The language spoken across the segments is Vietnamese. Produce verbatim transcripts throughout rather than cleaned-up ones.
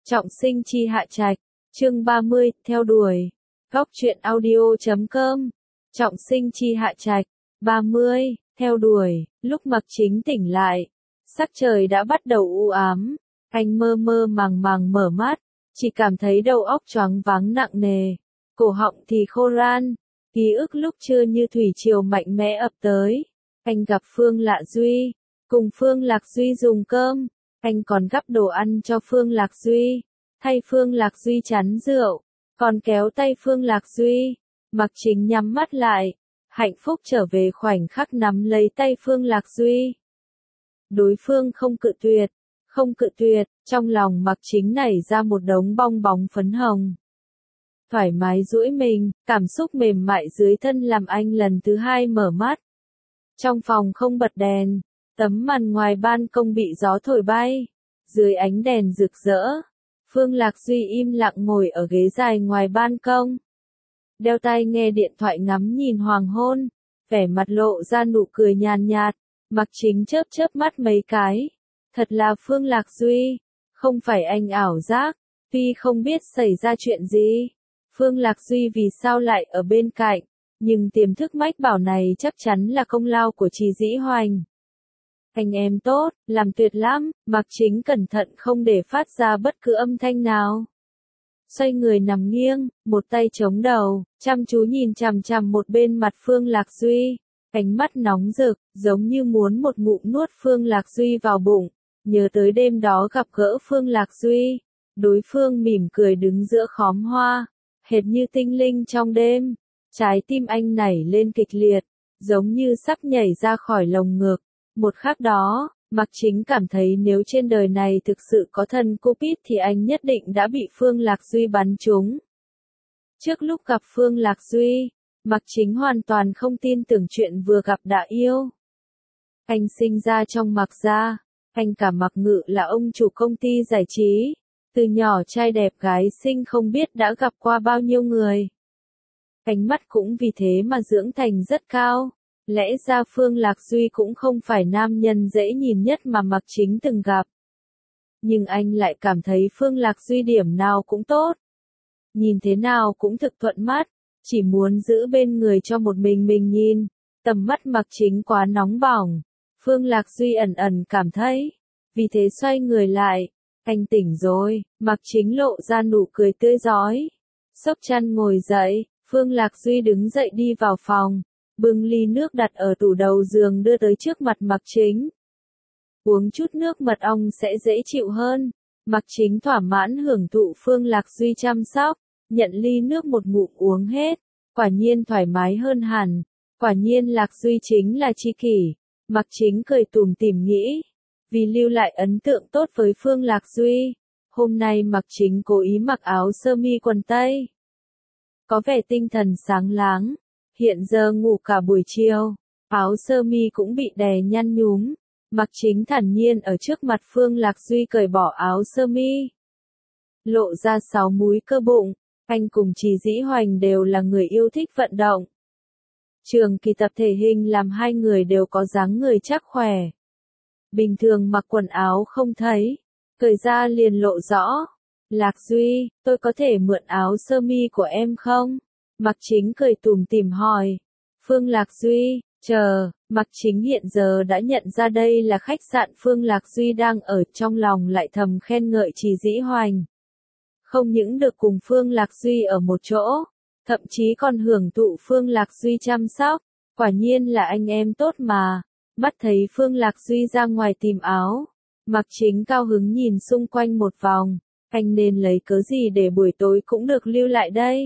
Trọng sinh chi Hạ Trạch, chương ba mươi, theo đuổi. Góc truyện audio chấm com. Trọng sinh chi Hạ Trạch, ba mươi, theo đuổi. Lúc Mạc Chính tỉnh lại, sắc trời đã bắt đầu u ám, anh mơ mơ màng màng mở mắt, chỉ cảm thấy đầu óc choáng váng nặng nề, cổ họng thì khô ran, ký ức lúc trưa như thủy triều mạnh mẽ ập tới. Anh gặp Phương Lạ Duy, cùng Phương Lạc Duy dùng cơm. Anh còn gắp đồ ăn cho Phương Lạc Duy, thay Phương Lạc Duy chắn rượu, còn kéo tay Phương Lạc Duy. Mạc Chính nhắm mắt lại, hạnh phúc trở về khoảnh khắc nắm lấy tay Phương Lạc Duy. Đối phương không cự tuyệt, không cự tuyệt, trong lòng Mạc Chính nảy ra một đống bong bóng phấn hồng. Thoải mái duỗi mình, cảm xúc mềm mại dưới thân làm anh lần thứ hai mở mắt. Trong phòng không bật đèn. Tấm màn ngoài ban công bị gió thổi bay, dưới ánh đèn rực rỡ, Phương Lạc Duy im lặng ngồi ở ghế dài ngoài ban công. Đeo tai nghe điện thoại ngắm nhìn hoàng hôn, vẻ mặt lộ ra nụ cười nhàn nhạt, Mạc Chính chớp chớp mắt mấy cái. Thật là Phương Lạc Duy, không phải anh ảo giác, tuy không biết xảy ra chuyện gì, Phương Lạc Duy vì sao lại ở bên cạnh, nhưng tiềm thức mách bảo này chắc chắn là công lao của Trì Dĩ Hoành. Anh em tốt, làm tuyệt lắm, Mạc Chính cẩn thận không để phát ra bất cứ âm thanh nào. Xoay người nằm nghiêng, một tay chống đầu, chăm chú nhìn chằm chằm một bên mặt Phương Lạc Duy, ánh mắt nóng rực, giống như muốn một ngụm nuốt Phương Lạc Duy vào bụng. Nhớ tới đêm đó gặp gỡ Phương Lạc Duy, đối phương mỉm cười đứng giữa khóm hoa, hệt như tinh linh trong đêm. Trái tim anh nảy lên kịch liệt, giống như sắp nhảy ra khỏi lồng ngực. Một khắc đó, Mạc Chính cảm thấy nếu trên đời này thực sự có thần Cupid thì anh nhất định đã bị Phương Lạc Duy bắn trúng. Trước lúc gặp Phương Lạc Duy, Mạc Chính hoàn toàn không tin tưởng chuyện vừa gặp đã yêu. Anh sinh ra trong Mạc gia, anh cả Mạc Ngự là ông chủ công ty giải trí, từ nhỏ trai đẹp gái xinh không biết đã gặp qua bao nhiêu người. Ánh mắt cũng vì thế mà dưỡng thành rất cao. Lẽ ra Phương Lạc Duy cũng không phải nam nhân dễ nhìn nhất mà Mạc Chính từng gặp. Nhưng anh lại cảm thấy Phương Lạc Duy điểm nào cũng tốt. Nhìn thế nào cũng thực thuận mắt, chỉ muốn giữ bên người cho một mình mình nhìn. Tầm mắt Mạc Chính quá nóng bỏng, Phương Lạc Duy ẩn ẩn cảm thấy. Vì thế xoay người lại, anh tỉnh rồi, Mạc Chính lộ ra nụ cười tươi rói. Xốc chăn ngồi dậy, Phương Lạc Duy đứng dậy đi vào phòng. Bưng ly nước đặt ở tủ đầu giường đưa tới trước mặt Mạc Chính. Uống chút nước mật ong sẽ dễ chịu hơn. Mạc Chính thỏa mãn hưởng thụ Phương Lạc Duy chăm sóc, nhận ly nước một ngụm uống hết. Quả nhiên thoải mái hơn hẳn. Quả nhiên Lạc Duy chính là tri kỷ. Mạc Chính cười tủm tỉm nghĩ. Vì lưu lại ấn tượng tốt với Phương Lạc Duy, hôm nay Mạc Chính cố ý mặc áo sơ mi quần tây. Có vẻ tinh thần sáng láng. Hiện giờ ngủ cả buổi chiều, áo sơ mi cũng bị đè nhăn nhúm. Mạc Chính thản nhiên ở trước mặt Phương Lạc Duy cởi bỏ áo sơ mi, lộ ra sáu múi cơ bụng. Anh cùng Trì Dĩ Hoành đều là người yêu thích vận động. Trường kỳ tập thể hình làm hai người đều có dáng người chắc khỏe. Bình thường mặc quần áo không thấy, cởi ra liền lộ rõ. Lạc Duy, tôi có thể mượn áo sơ mi của em không? Mạc Chính cười tủm tỉm hỏi. Phương Lạc Duy, chờ, Mạc Chính hiện giờ đã nhận ra đây là khách sạn Phương Lạc Duy đang ở, trong lòng lại thầm khen ngợi Trì Dĩ Hoành. Không những được cùng Phương Lạc Duy ở một chỗ, thậm chí còn hưởng thụ Phương Lạc Duy chăm sóc, quả nhiên là anh em tốt mà. Mắt thấy Phương Lạc Duy ra ngoài tìm áo, Mạc Chính cao hứng nhìn xung quanh một vòng, anh nên lấy cớ gì để buổi tối cũng được lưu lại đây.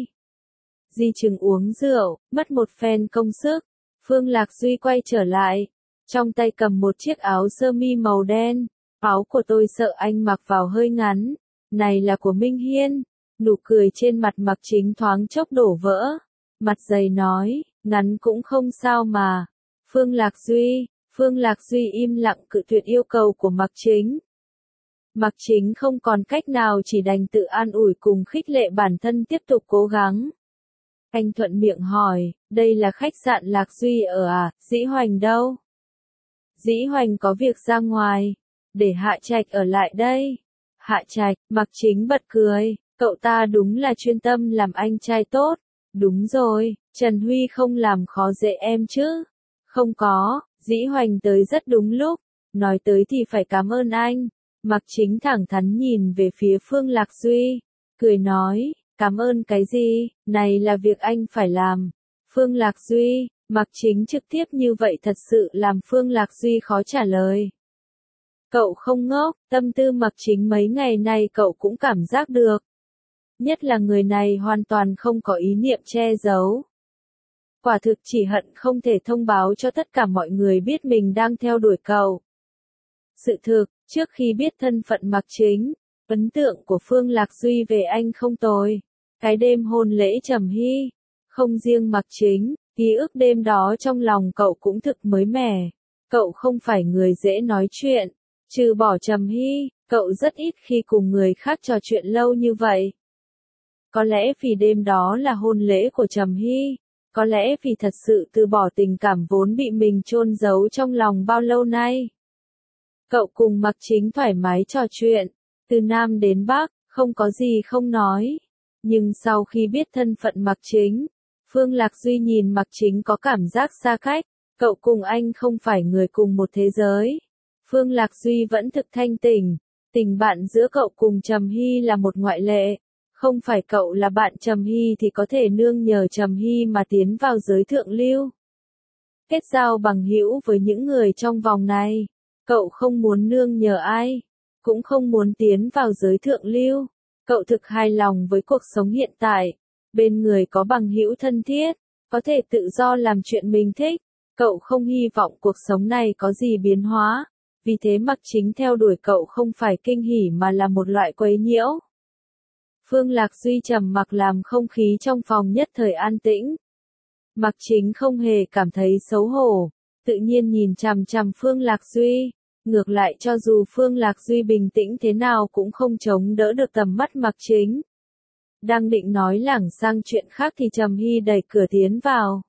Di chừng uống rượu, mất một phen công sức, Phương Lạc Duy quay trở lại, trong tay cầm một chiếc áo sơ mi màu đen. Áo của tôi sợ anh mặc vào hơi ngắn, này là của Minh Hiên. Nụ cười trên mặt Mạc Chính thoáng chốc đổ vỡ, mặt dày nói, ngắn cũng không sao mà. Phương Lạc Duy, Phương Lạc Duy im lặng cự tuyệt yêu cầu của Mạc Chính. Mạc Chính không còn cách nào chỉ đành tự an ủi cùng khích lệ bản thân tiếp tục cố gắng. Anh thuận miệng hỏi, đây là khách sạn Lạc Duy ở à, Dĩ Hoành đâu? Dĩ Hoành có việc ra ngoài, để Hạ Trạch ở lại đây. Hạ Trạch, Mặc Chính bật cười, cậu ta đúng là chuyên tâm làm anh trai tốt. Đúng rồi, Trần Huy không làm khó dễ em chứ? Không có, Dĩ Hoành tới rất đúng lúc, nói tới thì phải cảm ơn anh. Mặc Chính thẳng thắn nhìn về phía Phương Lạc Duy, cười nói, cảm ơn cái gì, này là việc anh phải làm. Phương Lạc Duy, Mặc Chính trực tiếp như vậy thật sự làm Phương Lạc Duy khó trả lời. Cậu không ngốc, tâm tư Mặc Chính mấy ngày nay cậu cũng cảm giác được. Nhất là người này hoàn toàn không có ý niệm che giấu. Quả thực chỉ hận không thể thông báo cho tất cả mọi người biết mình đang theo đuổi cậu. Sự thực, trước khi biết thân phận Mặc Chính, ấn tượng của Phương Lạc Duy về anh không tồi. Cái đêm hôn lễ Trầm Hy, không riêng Mặc Chính, ký ức đêm đó trong lòng cậu cũng thực mới mẻ. Cậu không phải người dễ nói chuyện, trừ bỏ Trầm Hy, cậu rất ít khi cùng người khác trò chuyện lâu như vậy. Có lẽ vì đêm đó là hôn lễ của Trầm Hy, có lẽ vì thật sự từ bỏ tình cảm vốn bị mình chôn giấu trong lòng bao lâu nay. Cậu cùng Mặc Chính thoải mái trò chuyện, từ Nam đến Bắc, không có gì không nói. Nhưng sau khi biết thân phận Mặc Chính, Phương Lạc Duy nhìn Mặc Chính có cảm giác xa cách, cậu cùng anh không phải người cùng một thế giới. Phương Lạc Duy vẫn thực thanh tỉnh, tình bạn giữa cậu cùng Trầm Hy là một ngoại lệ. Không phải cậu là bạn Trầm Hy thì có thể nương nhờ Trầm Hy mà tiến vào giới thượng lưu. Kết giao bằng hữu với những người trong vòng này. Cậu không muốn nương nhờ ai, cũng không muốn tiến vào giới thượng lưu. Cậu thực hài lòng với cuộc sống hiện tại. Bên người có bằng hữu thân thiết, có thể tự do làm chuyện mình thích. Cậu không hy vọng cuộc sống này có gì biến hóa. Vì thế Mặc Chính theo đuổi cậu không phải kinh hỉ mà là một loại quấy nhiễu. Phương Lạc Duy trầm mặc làm không khí trong phòng nhất thời an tĩnh. Mặc Chính không hề cảm thấy xấu hổ, tự nhiên nhìn chằm chằm Phương Lạc Duy. Ngược lại cho dù Phương Lạc Duy bình tĩnh thế nào cũng không chống đỡ được tầm mắt Mặc Chính. Đang định nói lảng sang chuyện khác thì Trầm Hy đẩy cửa tiến vào.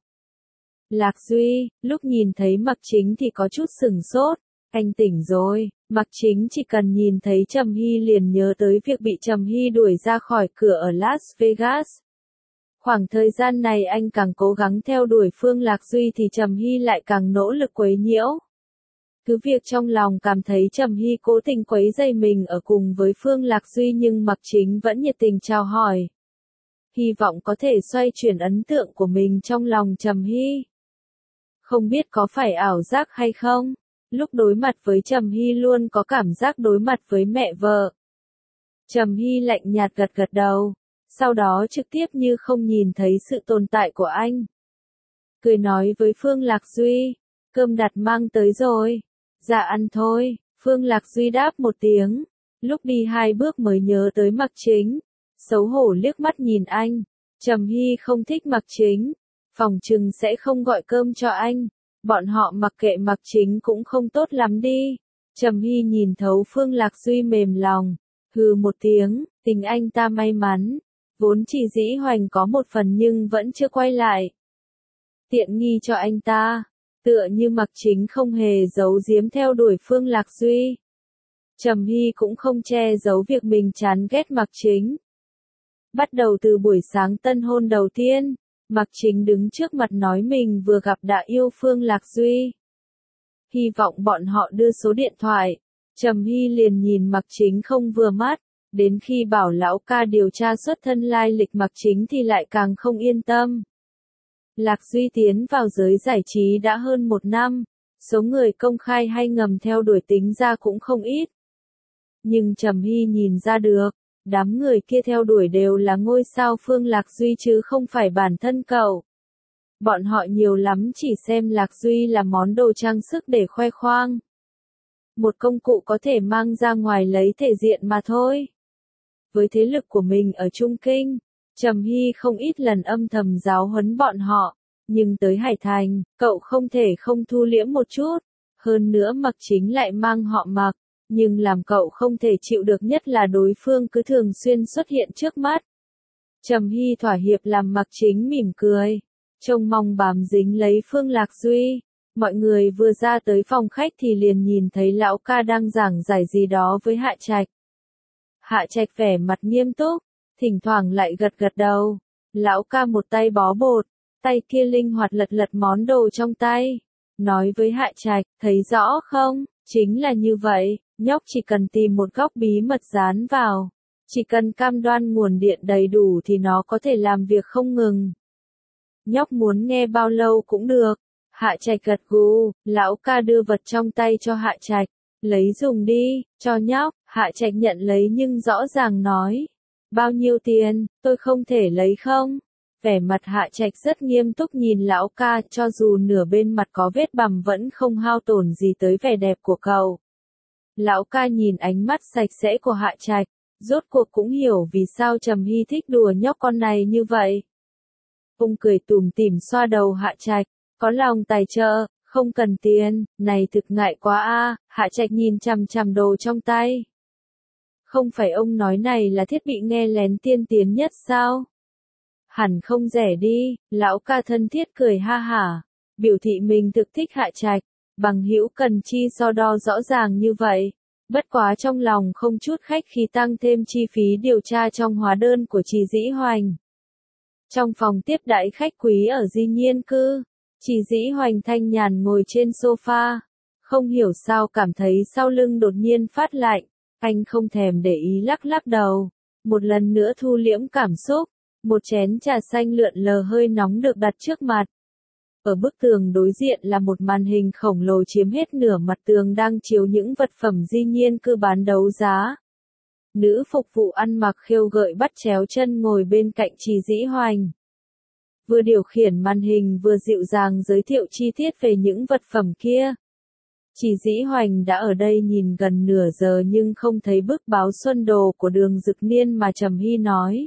Lạc Duy, lúc nhìn thấy Mặc Chính thì có chút sửng sốt. Anh tỉnh rồi. Mặc Chính chỉ cần nhìn thấy Trầm Hy liền nhớ tới việc bị Trầm Hy đuổi ra khỏi cửa ở Las Vegas. Khoảng thời gian này anh càng cố gắng theo đuổi Phương Lạc Duy thì Trầm Hy lại càng nỗ lực quấy nhiễu. Cứ việc trong lòng cảm thấy Trầm Hy cố tình quấy rầy mình ở cùng với Phương Lạc Duy nhưng Mặc Chính vẫn nhiệt tình chào hỏi. Hy vọng có thể xoay chuyển ấn tượng của mình trong lòng Trầm Hy. Không biết có phải ảo giác hay không? Lúc đối mặt với Trầm Hy luôn có cảm giác đối mặt với mẹ vợ. Trầm Hy lạnh nhạt gật gật đầu, sau đó trực tiếp như không nhìn thấy sự tồn tại của anh. Cười nói với Phương Lạc Duy, cơm đặt mang tới rồi. Dạ ăn thôi, Phương Lạc Duy đáp một tiếng, lúc đi hai bước mới nhớ tới Mặc Chính, xấu hổ liếc mắt nhìn anh. Trầm Hy không thích Mặc Chính, phòng trừng sẽ không gọi cơm cho anh. Bọn họ mặc kệ Mặc Chính cũng không tốt lắm đi. Trầm Hy nhìn thấu Phương Lạc Duy mềm lòng, hừ một tiếng, tình anh ta may mắn, vốn chỉ Dĩ Hoành có một phần nhưng vẫn chưa quay lại. Tiện nghi cho anh ta, tựa như Mặc Chính không hề giấu giếm theo đuổi Phương Lạc Duy. Trầm Hy cũng không che giấu việc mình chán ghét Mặc Chính. Bắt đầu từ buổi sáng tân hôn đầu tiên, Mặc Chính đứng trước mặt nói mình vừa gặp đã yêu Phương Lạc Duy. Hy vọng bọn họ đưa số điện thoại. Trầm Hy liền nhìn Mặc Chính không vừa mắt, đến khi bảo lão ca điều tra xuất thân lai lịch Mặc Chính thì lại càng không yên tâm. Lạc Duy tiến vào giới giải trí đã hơn một năm, số người công khai hay ngầm theo đuổi tính ra cũng không ít. Nhưng Trầm Hy nhìn ra được, đám người kia theo đuổi đều là ngôi sao Phương Lạc Duy chứ không phải bản thân cậu. Bọn họ nhiều lắm chỉ xem Lạc Duy là món đồ trang sức để khoe khoang. Một công cụ có thể mang ra ngoài lấy thể diện mà thôi. Với thế lực của mình ở Trung Kinh, Trầm Hy không ít lần âm thầm giáo huấn bọn họ, nhưng tới Hải Thành, cậu không thể không thu liễm một chút. Hơn nữa Mặc Chính lại mang họ Mặc, nhưng làm cậu không thể chịu được nhất là đối phương cứ thường xuyên xuất hiện trước mắt. Trầm Hy thỏa hiệp làm Mặc Chính mỉm cười, trông mong bám dính lấy Phương Lạc Duy. Mọi người vừa ra tới phòng khách thì liền nhìn thấy lão ca đang giảng giải gì đó với Hạ Trạch. Hạ Trạch vẻ mặt nghiêm túc, thỉnh thoảng lại gật gật đầu. Lão ca một tay bó bột, tay kia linh hoạt lật lật món đồ trong tay. Nói với Hạ Trạch, thấy rõ không, chính là như vậy, nhóc chỉ cần tìm một góc bí mật dán vào. Chỉ cần cam đoan nguồn điện đầy đủ thì nó có thể làm việc không ngừng. Nhóc muốn nghe bao lâu cũng được. Hạ Trạch gật gù, lão ca đưa vật trong tay cho Hạ Trạch. Lấy dùng đi, cho nhóc. Hạ Trạch nhận lấy nhưng rõ ràng nói. Bao nhiêu tiền, tôi không thể lấy không? Vẻ mặt Hạ Trạch rất nghiêm túc nhìn lão ca, cho dù nửa bên mặt có vết bầm vẫn không hao tổn gì tới vẻ đẹp của cậu. Lão ca nhìn ánh mắt sạch sẽ của Hạ Trạch, rốt cuộc cũng hiểu vì sao Trầm Hy thích đùa nhóc con này như vậy. Ông cười tủm tỉm xoa đầu Hạ Trạch, có lòng tài trợ, không cần tiền, này thực ngại quá a. Hạ Trạch nhìn chằm chằm đồ trong tay. Không phải ông nói này là thiết bị nghe lén tiên tiến nhất sao? Hẳn không rẻ đi. Lão ca thân thiết cười ha hả, biểu thị mình thực thích Hạ Trạch, bằng hữu cần chi so đo rõ ràng như vậy. Bất quá trong lòng không chút khách khí tăng thêm chi phí điều tra trong hóa đơn của Trì Dĩ Hoành. Trong phòng tiếp đãi khách quý ở Di Nhiên Cư, Trì Dĩ Hoành thanh nhàn ngồi trên sofa, không hiểu sao cảm thấy sau lưng đột nhiên phát lạnh, anh không thèm để ý lắc lắc đầu, một lần nữa thu liễm cảm xúc, một chén trà xanh lượn lờ hơi nóng được đặt trước mặt. Ở bức tường đối diện là một màn hình khổng lồ chiếm hết nửa mặt tường đang chiếu những vật phẩm Di Nhiên Cư bán đấu giá. Nữ phục vụ ăn mặc khêu gợi bắt chéo chân ngồi bên cạnh Trì Dĩ Hoành. Vừa điều khiển màn hình vừa dịu dàng giới thiệu chi tiết về những vật phẩm kia. Trì Dĩ Hoành đã ở đây nhìn gần nửa giờ nhưng không thấy bức báo xuân đồ của Đường Dực Niên mà Trầm Hy nói.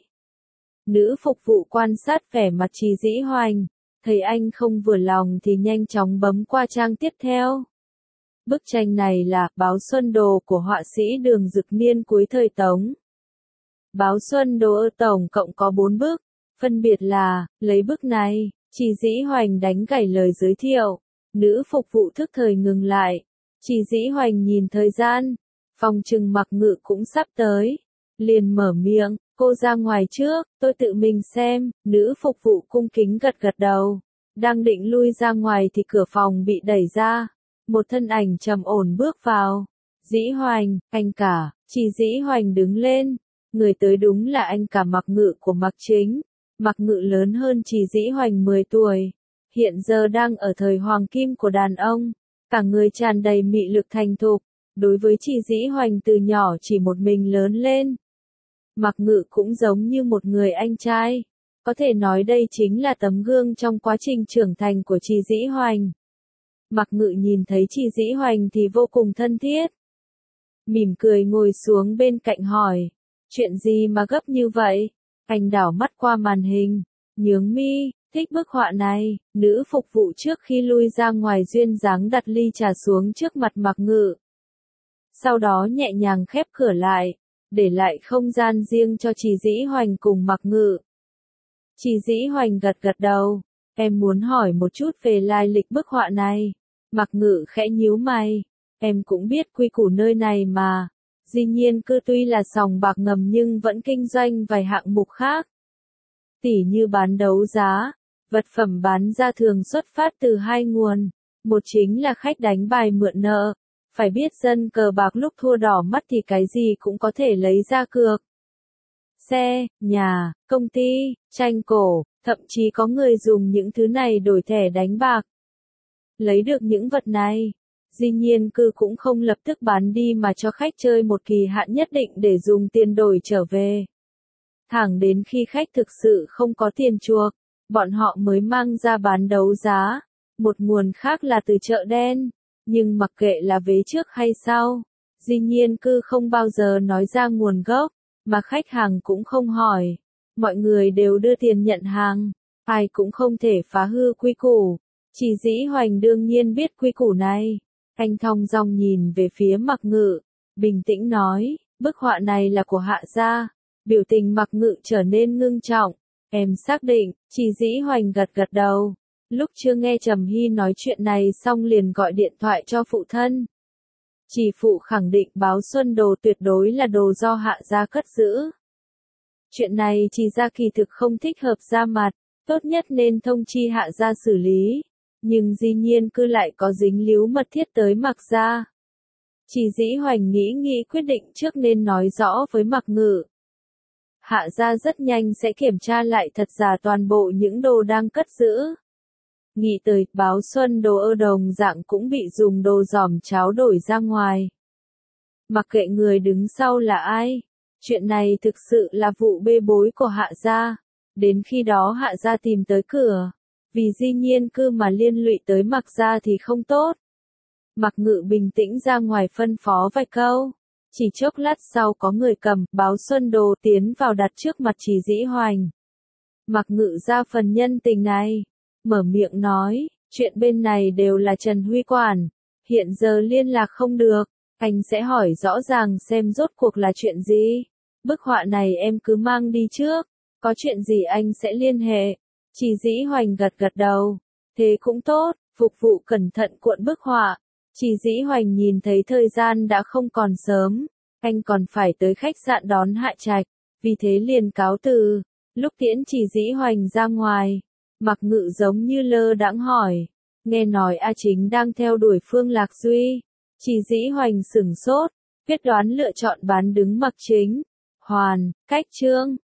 Nữ phục vụ quan sát vẻ mặt Trì Dĩ Hoành, thấy anh không vừa lòng thì nhanh chóng bấm qua trang tiếp theo. Bức tranh này là báo xuân đồ của họa sĩ Đường Dực Niên cuối thời Tống. Báo xuân đồ ở tổng cộng có bốn bức, phân biệt là, lấy bức này, Trì Dĩ Hoành đánh gãy lời giới thiệu. Nữ phục vụ thức thời ngừng lại. Trì Dĩ Hoành nhìn thời gian, phòng trừng Mặc Ngự cũng sắp tới. Liền mở miệng, cô ra ngoài trước, tôi tự mình xem. Nữ phục vụ cung kính gật gật đầu. Đang định lui ra ngoài thì cửa phòng bị đẩy ra. Một thân ảnh trầm ổn bước vào. Dĩ Hoành, anh cả. Trì Dĩ Hoành đứng lên. Người tới đúng là anh cả Mặc Ngự của Mặc Chính. Mặc Ngự lớn hơn Trì Dĩ Hoành mười tuổi. Hiện giờ đang ở thời hoàng kim của đàn ông. Cả người tràn đầy mị lực thành thục. Đối với Trì Dĩ Hoành từ nhỏ chỉ một mình lớn lên. Mặc Ngự cũng giống như một người anh trai. Có thể nói đây chính là tấm gương trong quá trình trưởng thành của Trì Dĩ Hoành. Mặc Ngự nhìn thấy Trì Dĩ Hoành thì vô cùng thân thiết. Mỉm cười ngồi xuống bên cạnh hỏi. Chuyện gì mà gấp như vậy? Anh đảo mắt qua màn hình. Nhướng mi, thích bức họa này. Nữ phục vụ trước khi lui ra ngoài duyên dáng đặt ly trà xuống trước mặt Mặc Ngự. Sau đó nhẹ nhàng khép cửa lại, để lại không gian riêng cho Trì Dĩ Hoành cùng Mặc Ngự. Trì Dĩ Hoành gật gật đầu. Em muốn hỏi một chút về lai lịch bức họa này. Mặc Ngự khẽ nhíu mày. Em cũng biết quy củ nơi này mà. Di Nhiên Cư tuy là sòng bạc ngầm nhưng vẫn kinh doanh vài hạng mục khác. Tỉ như bán đấu giá, vật phẩm bán ra thường xuất phát từ hai nguồn. Một chính là khách đánh bài mượn nợ. Phải biết dân cờ bạc lúc thua đỏ mắt thì cái gì cũng có thể lấy ra cược. Xe, nhà, công ty, tranh cổ, thậm chí có người dùng những thứ này đổi thẻ đánh bạc. Lấy được những vật này, Di Nhiên Cư cũng không lập tức bán đi mà cho khách chơi một kỳ hạn nhất định để dùng tiền đổi trở về. Thẳng đến khi khách thực sự không có tiền chuộc, bọn họ mới mang ra bán đấu giá. Một nguồn khác là từ chợ đen. Nhưng mặc kệ là vế trước hay sau, Di Nhiên Cư không bao giờ nói ra nguồn gốc, mà khách hàng cũng không hỏi. Mọi người đều đưa tiền nhận hàng, ai cũng không thể phá hư quy củ. Trì Dĩ Hoành đương nhiên biết quy củ này. Anh thong dong nhìn về phía Mặc Ngự, bình tĩnh nói, bức họa này là của Hạ gia. Biểu tình Mặc Ngự trở nên ngưng trọng. Em xác định. Trì Dĩ Hoành gật gật đầu. Lúc chưa nghe Trầm Hy nói chuyện này xong liền gọi điện thoại cho phụ thân. Chỉ phụ khẳng định báo xuân đồ tuyệt đối là đồ do Hạ gia cất giữ. Chuyện này Trì gia kỳ thực không thích hợp ra mặt, tốt nhất nên thông chi Hạ gia xử lý, nhưng Di Nhiên Cư lại có dính líu mật thiết tới Mạc gia. Trì Dĩ Hoành nghĩ nghĩ quyết định trước nên nói rõ với Mạc Ngự. Hạ gia rất nhanh sẽ kiểm tra lại thật giả toàn bộ những đồ đang cất giữ. Nghĩ tới, báo xuân đồ ơ đồng dạng cũng bị dùng đồ giỏm cháo đổi ra ngoài. Mặc kệ người đứng sau là ai, chuyện này thực sự là vụ bê bối của Hạ gia. Đến khi đó Hạ gia tìm tới cửa, vì Di Nhiên Cư mà liên lụy tới Mạc gia thì không tốt. Mạc Ngự bình tĩnh ra ngoài phân phó vài câu. Chỉ chốc lát sau có người cầm báo xuân đồ tiến vào đặt trước mặt Trì Dĩ Hoành. Mạc Ngự ra phần nhân tình này, mở miệng nói, chuyện bên này đều là Trần Huy quản, hiện giờ liên lạc không được, anh sẽ hỏi rõ ràng xem rốt cuộc là chuyện gì. Bức họa này em cứ mang đi trước, có chuyện gì anh sẽ liên hệ. Trì Dĩ Hoành gật gật đầu, thế cũng tốt, phục vụ cẩn thận cuộn bức họa. Trì Dĩ Hoành nhìn thấy thời gian đã không còn sớm, anh còn phải tới khách sạn đón Hạ Trạch, vì thế liền cáo từ. Lúc tiễn Trì Dĩ Hoành ra ngoài, Mạc Ngự giống như lơ đãng hỏi, nghe nói A Chính đang theo đuổi Phương Lạc Duy. Trì Dĩ Hoành sửng sốt, quyết đoán lựa chọn bán đứng Mạc Chính. Hoàn, cách chương